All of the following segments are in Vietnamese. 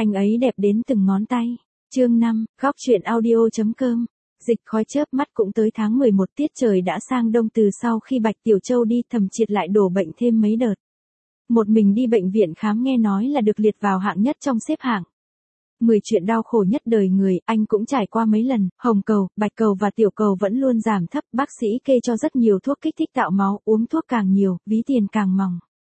Anh ấy đẹp đến từng ngón tay. Chương 5, góc truyện audio.com. Dịch khói chớp mắt cũng tới tháng 11, tiết trời đã sang đông. Từ sau khi Bạch Tiểu Châu đi, Thẩm Triệt lại đổ bệnh thêm mấy đợt. Một mình đi bệnh viện khám nghe nói là được liệt vào hạng nhất trong xếp hạng 10 chuyện đau khổ nhất đời người, anh cũng trải qua mấy lần. Hồng cầu, bạch cầu và tiểu cầu vẫn luôn giảm thấp, bác sĩ kê cho rất nhiều thuốc kích thích tạo máu, uống thuốc càng nhiều, ví tiền càng mỏng.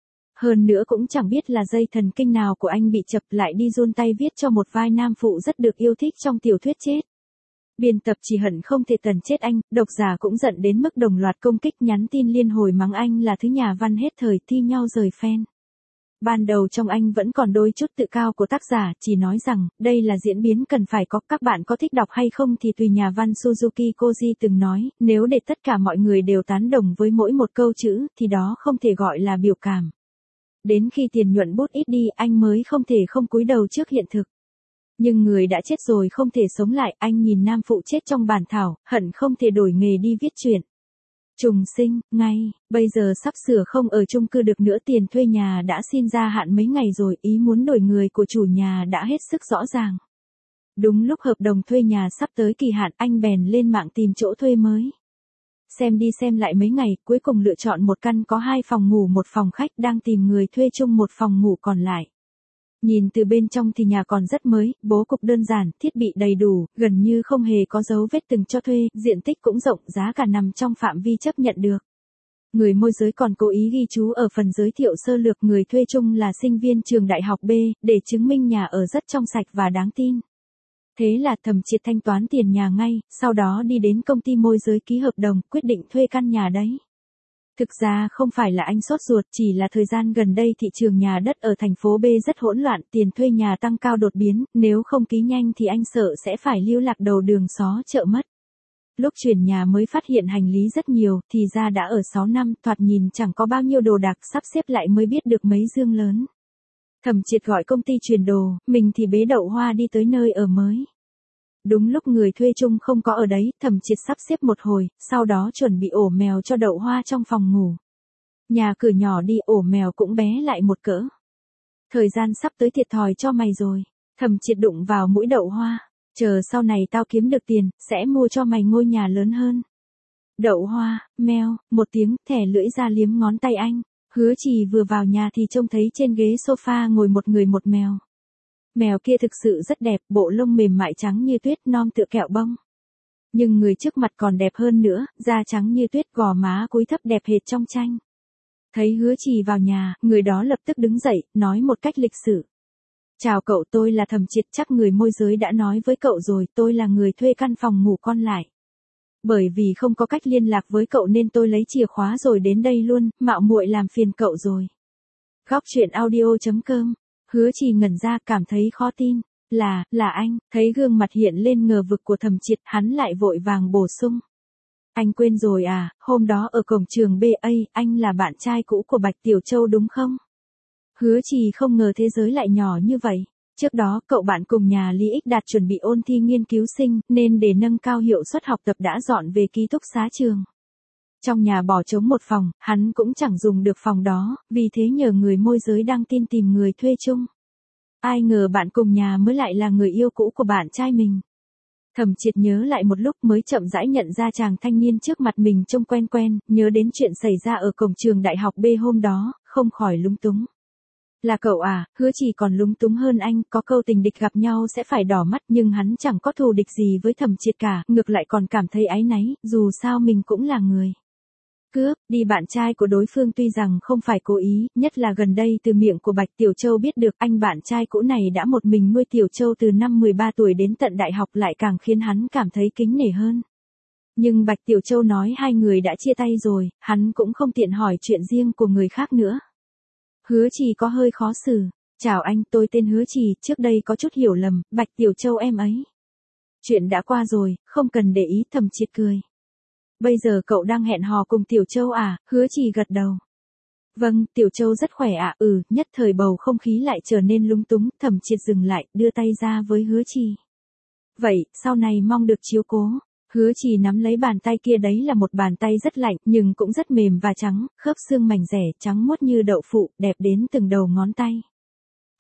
Hơn nữa cũng chẳng biết là dây thần kinh nào của anh bị chập, lại đi run tay viết cho một vai nam phụ rất được yêu thích trong tiểu thuyết chết. Biên tập chỉ hận không thể tần chết anh, độc giả cũng giận đến mức đồng loạt công kích, nhắn tin liên hồi mắng anh là thứ nhà văn hết thời, thi nhau rời fan. Ban đầu trong anh vẫn còn đôi chút tự cao của tác giả, chỉ nói rằng, đây là diễn biến cần phải có, các bạn có thích đọc hay không thì tùy. Nhà văn Suzuki Koji từng nói, nếu để tất cả mọi người đều tán đồng với mỗi một câu chữ, thì đó không thể gọi là biểu cảm. Đến khi tiền nhuận bút ít đi, anh mới không thể không cúi đầu trước hiện thực. Nhưng người đã chết rồi không thể sống lại, anh nhìn nam phụ chết trong bản thảo, hận không thể đổi nghề đi viết truyện. Trùng sinh, ngay, bây giờ sắp sửa không ở chung cư được nữa, tiền thuê nhà đã xin gia hạn mấy ngày rồi, ý muốn đổi người của chủ nhà đã hết sức rõ ràng. Đúng lúc hợp đồng thuê nhà sắp tới kỳ hạn, anh bèn lên mạng tìm chỗ thuê mới. Xem đi xem lại mấy ngày, cuối cùng lựa chọn một căn có 2 phòng ngủ 1 phòng khách, đang tìm người thuê chung 1 phòng ngủ còn lại. Nhìn từ bên trong thì nhà còn rất mới, bố cục đơn giản, thiết bị đầy đủ, gần như không hề có dấu vết từng cho thuê, diện tích cũng rộng, giá cả nằm trong phạm vi chấp nhận được. Người môi giới còn cố ý ghi chú ở phần giới thiệu sơ lược người thuê chung là sinh viên trường đại học B, để chứng minh nhà ở rất trong sạch và đáng tin. Thế là Thẩm Triệt thanh toán tiền nhà ngay, sau đó đi đến công ty môi giới ký hợp đồng, quyết định thuê căn nhà đấy. Thực ra không phải là anh sốt ruột, chỉ là thời gian gần đây thị trường nhà đất ở thành phố B rất hỗn loạn, tiền thuê nhà tăng cao đột biến, nếu không ký nhanh thì anh sợ sẽ phải lưu lạc đầu đường xó chợ mất. Lúc chuyển nhà mới phát hiện hành lý rất nhiều, thì ra đã ở 6 năm, thoạt nhìn chẳng có bao nhiêu đồ đạc, sắp xếp lại mới biết được mấy dương lớn. Thẩm Triệt gọi công ty chuyển đồ, mình thì bế đậu hoa đi tới nơi ở mới. Đúng lúc người thuê chung không có ở đấy, Thẩm Triệt sắp xếp một hồi, sau đó chuẩn bị ổ mèo cho đậu hoa trong phòng ngủ. Nhà cửa nhỏ đi, ổ mèo cũng bé lại một cỡ. Thời gian sắp tới thiệt thòi cho mày rồi. Thẩm Triệt đụng vào mũi đậu hoa. Chờ sau này tao kiếm được tiền, sẽ mua cho mày ngôi nhà lớn hơn. Đậu hoa, meo, một tiếng, thẻ lưỡi ra liếm ngón tay anh. Hứa Trì vừa vào nhà thì trông thấy trên ghế sofa ngồi một người một mèo. Mèo kia thực sự rất đẹp, bộ lông mềm mại trắng như tuyết, non tựa kẹo bông. Nhưng người trước mặt còn đẹp hơn nữa, da trắng như tuyết, gò má cúi thấp đẹp hệt trong tranh. Thấy Hứa Trì vào nhà, người đó lập tức đứng dậy, nói một cách lịch sự. Chào cậu, tôi là Thẩm Triệt, chắc người môi giới đã nói với cậu rồi, tôi là người thuê căn phòng ngủ con lại. Bởi vì không có cách liên lạc với cậu nên tôi lấy chìa khóa rồi đến đây luôn, mạo muội làm phiền cậu rồi. Góc truyện audio.com. Hứa Trì ngẩn ra, cảm thấy khó tin. Là anh. Thấy gương mặt hiện lên ngờ vực của Thẩm Triệt, hắn lại vội vàng bổ sung. Anh quên rồi à, hôm đó ở cổng trường BA, anh là bạn trai cũ của Bạch Tiểu Châu đúng không? Hứa Trì không ngờ thế giới lại nhỏ như vậy. Trước đó cậu bạn cùng nhà Lý Ích Đạt chuẩn bị ôn thi nghiên cứu sinh, nên để nâng cao hiệu suất học tập đã dọn về ký túc xá trường. Trong nhà bỏ trống một phòng, hắn cũng chẳng dùng được phòng đó, vì thế nhờ người môi giới đăng tin tìm người thuê chung. Ai ngờ bạn cùng nhà mới lại là người yêu cũ của bạn trai mình. Thẩm Triệt nhớ lại một lúc mới chậm rãi nhận ra chàng thanh niên trước mặt mình trông quen quen, nhớ đến chuyện xảy ra ở cổng trường đại học B hôm đó, không khỏi lúng túng. Là cậu à? Hứa Trì còn lúng túng hơn anh, có câu tình địch gặp nhau sẽ phải đỏ mắt, nhưng hắn chẳng có thù địch gì với Thẩm Triệt cả, ngược lại còn cảm thấy áy náy, dù sao mình cũng là người cướp đi bạn trai của đối phương. Tuy rằng không phải cố ý, nhất là gần đây từ miệng của Bạch Tiểu Châu biết được anh bạn trai cũ này đã một mình nuôi Tiểu Châu từ năm 13 tuổi đến tận đại học, lại càng khiến hắn cảm thấy kính nể hơn. Nhưng Bạch Tiểu Châu nói hai người đã chia tay rồi, hắn cũng không tiện hỏi chuyện riêng của người khác nữa. Hứa Trì có hơi khó xử. Chào anh, tôi tên Hứa Trì, trước đây có chút hiểu lầm, Bạch Tiểu Châu em ấy. Chuyện đã qua rồi, không cần để ý. Thẩm Triệt cười. Bây giờ cậu đang hẹn hò cùng Tiểu Châu à? Hứa Trì gật đầu. Vâng, Tiểu Châu rất khỏe ạ. Nhất thời bầu không khí lại trở nên lung túng. Thẩm Triệt dừng lại, đưa tay ra với Hứa Trì. Vậy, sau này mong được chiếu cố. Hứa Trì nắm lấy bàn tay kia, đấy là một bàn tay rất lạnh, nhưng cũng rất mềm và trắng, khớp xương mảnh rẻ, trắng muốt như đậu phụ, đẹp đến từng đầu ngón tay.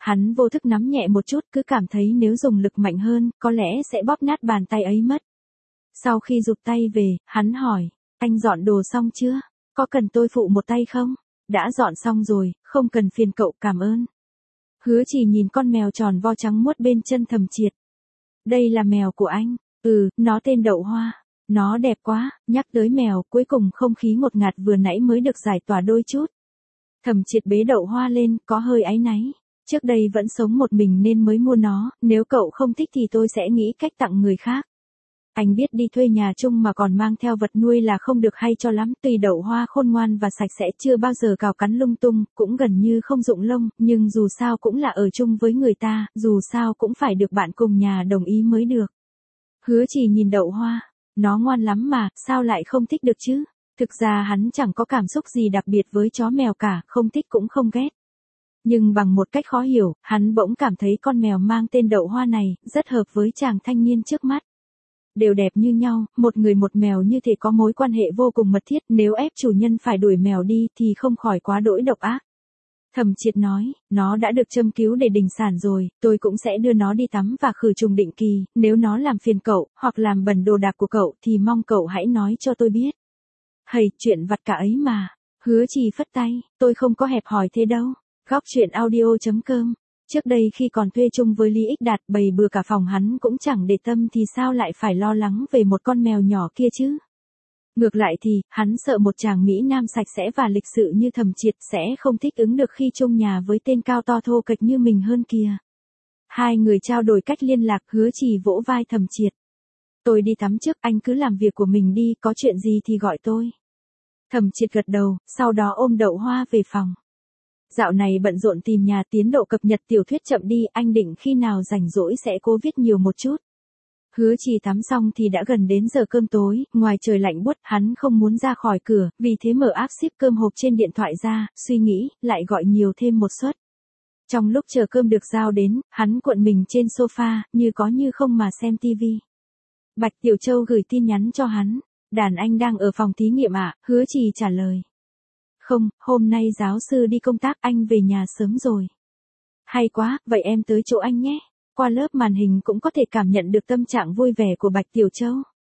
Hắn vô thức nắm nhẹ một chút, cứ cảm thấy nếu dùng lực mạnh hơn, có lẽ sẽ bóp nát bàn tay ấy mất. Sau khi rụt tay về, hắn hỏi, anh dọn đồ xong chưa? Có cần tôi phụ một tay không? Đã dọn xong rồi, không cần phiền cậu, cảm ơn. Hứa Chỉ nhìn con mèo tròn vo trắng muốt bên chân Thẩm Triệt. Đây là mèo của anh. Nó tên Đậu Hoa. Nó đẹp quá. Nhắc tới mèo, cuối cùng không khí ngột ngạt vừa nãy mới được giải tỏa đôi chút. Thẩm Triệt bế Đậu Hoa lên, có hơi áy náy. Trước đây vẫn sống một mình nên mới mua nó, nếu cậu không thích thì tôi sẽ nghĩ cách tặng người khác. Anh biết đi thuê nhà chung mà còn mang theo vật nuôi là không được hay cho lắm, tuy Đậu Hoa khôn ngoan và sạch sẽ chưa bao giờ cào cắn lung tung, cũng gần như không rụng lông, nhưng dù sao cũng là ở chung với người ta, dù sao cũng phải được bạn cùng nhà đồng ý mới được. Hứa Chỉ nhìn Đậu Hoa, nó ngoan lắm mà, sao lại không thích được chứ? Thực ra hắn chẳng có cảm xúc gì đặc biệt với chó mèo cả, không thích cũng không ghét. Nhưng bằng một cách khó hiểu, hắn bỗng cảm thấy con mèo mang tên Đậu Hoa này, rất hợp với chàng thanh niên trước mắt. Đều đẹp như nhau, một người một mèo như thể có mối quan hệ vô cùng mật thiết, nếu ép chủ nhân phải đuổi mèo đi thì không khỏi quá đỗi độc ác. Thẩm Triệt nói, nó đã được châm cứu để đình sản rồi, tôi cũng sẽ đưa nó đi tắm và khử trùng định kỳ, nếu nó làm phiền cậu, hoặc làm bẩn đồ đạc của cậu thì mong cậu hãy nói cho tôi biết. Hầy, chuyện vặt cả ấy mà. Hứa Chỉ phất tay, tôi không có hẹp hòi thế đâu. Góc truyện audio.com. Trước đây khi còn thuê chung với Lý Ích Đạt, bày bừa cả phòng hắn cũng chẳng để tâm thì sao lại phải lo lắng về một con mèo nhỏ kia chứ. Ngược lại thì, hắn sợ một chàng Mỹ Nam sạch sẽ và lịch sự như Thẩm Triệt sẽ không thích ứng được khi chung nhà với tên cao to thô kệch như mình hơn kìa. Hai người trao đổi cách liên lạc, Hứa Chỉ vỗ vai Thẩm Triệt. Tôi đi tắm trước, anh cứ làm việc của mình đi, có chuyện gì thì gọi tôi. Thẩm Triệt gật đầu, sau đó ôm Đậu Hoa về phòng. Dạo này bận rộn tìm nhà, tiến độ cập nhật tiểu thuyết chậm đi, anh định khi nào rảnh rỗi sẽ cố viết nhiều một chút. Hứa Chỉ tắm xong thì đã gần đến giờ cơm tối, ngoài trời lạnh buốt, hắn không muốn ra khỏi cửa, vì thế mở app ship cơm hộp trên điện thoại ra, suy nghĩ, lại gọi nhiều thêm một suất. Trong lúc chờ cơm được giao đến, hắn cuộn mình trên sofa, như có như không mà xem tivi. Bạch Tiểu Châu gửi tin nhắn cho hắn, đàn anh đang ở phòng thí nghiệm ạ, Hứa Chỉ trả lời. Không, hôm nay giáo sư đi công tác, anh về nhà sớm rồi. Hay quá, vậy em tới chỗ anh nhé. Qua lớp màn hình cũng có thể cảm nhận được tâm trạng vui vẻ của Bạch Tiểu Châu.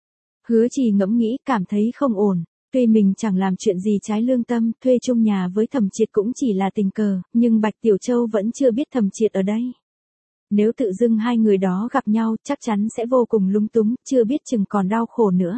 Hứa Chỉ ngẫm nghĩ, cảm thấy không ổn. Tuy mình chẳng làm chuyện gì trái lương tâm, thuê chung nhà với Thẩm Triệt cũng chỉ là tình cờ, nhưng Bạch Tiểu Châu vẫn chưa biết Thẩm Triệt ở đây. Nếu tự dưng hai người đó gặp nhau, chắc chắn sẽ vô cùng lung túng, chưa biết chừng còn đau khổ nữa.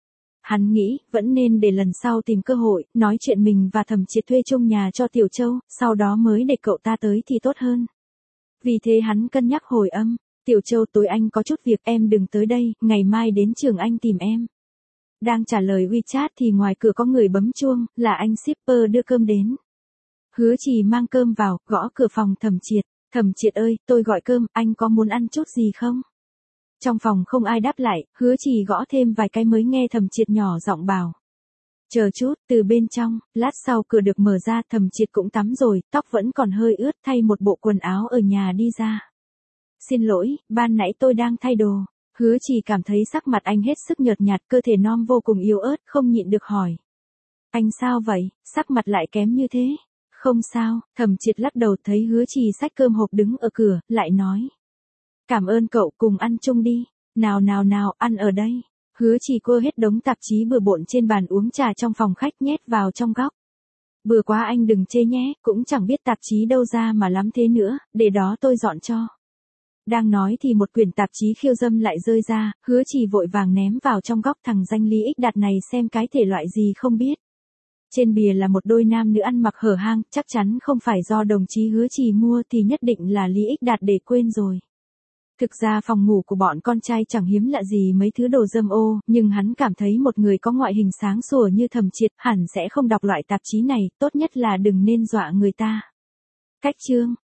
Hắn nghĩ, vẫn nên để lần sau tìm cơ hội, nói chuyện mình và Thẩm Triệt thuê chung nhà cho Tiểu Châu, sau đó mới để cậu ta tới thì tốt hơn. Vì thế hắn cân nhắc hồi âm, Tiểu Châu tối anh có chút việc, em đừng tới đây, ngày mai đến trường anh tìm em. Đang trả lời WeChat thì ngoài cửa có người bấm chuông, là anh shipper đưa cơm đến. Hứa Chỉ mang cơm vào, gõ cửa phòng Thẩm Triệt. Thẩm Triệt ơi, tôi gọi cơm, anh có muốn ăn chút gì không? Trong phòng không ai đáp lại, Hứa Chỉ gõ thêm vài cái mới nghe Thẩm Triệt nhỏ giọng bảo. Chờ chút, từ bên trong, lát sau cửa được mở ra, Thẩm Triệt cũng tắm rồi, tóc vẫn còn hơi ướt, thay một bộ quần áo ở nhà đi ra. Xin lỗi, ban nãy tôi đang thay đồ. Hứa Chỉ cảm thấy sắc mặt anh hết sức nhợt nhạt, cơ thể non vô cùng yếu ớt, không nhịn được hỏi. Anh sao vậy, sắc mặt lại kém như thế? Không sao, Thẩm Triệt lắc đầu, thấy Hứa Chỉ xách cơm hộp đứng ở cửa, lại nói. Cảm ơn cậu, cùng ăn chung đi. Nào nào nào, ăn ở đây. Hứa Chỉ quơ hết đống tạp chí bừa bộn trên bàn uống trà trong phòng khách nhét vào trong góc. Bừa quá anh đừng chê nhé, cũng chẳng biết tạp chí đâu ra mà lắm thế nữa, để đó tôi dọn cho. Đang nói thì một quyển tạp chí khiêu dâm lại rơi ra, Hứa Chỉ vội vàng ném vào trong góc, thằng danh Lý Ích Đạt này xem cái thể loại gì không biết. Trên bìa là một đôi nam nữ ăn mặc hở hang, chắc chắn không phải do đồng chí Hứa Chỉ mua thì nhất định là Lý Ích Đạt để quên rồi. Thực ra phòng ngủ của bọn con trai chẳng hiếm lạ gì mấy thứ đồ dâm ô, nhưng hắn cảm thấy một người có ngoại hình sáng sủa như Thẩm Triệt hẳn sẽ không đọc loại tạp chí này, tốt nhất là đừng nên dọa người ta. Cách chương